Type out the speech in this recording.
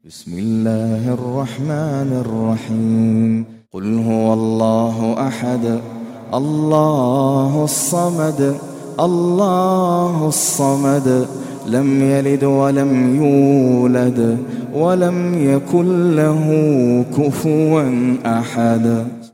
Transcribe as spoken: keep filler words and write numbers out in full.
بسم الله الرحمن الرحيم. قل هو الله أحد الله الصمد الله الصمد لم يلد ولم يولد ولم يكن له كفوا أحد.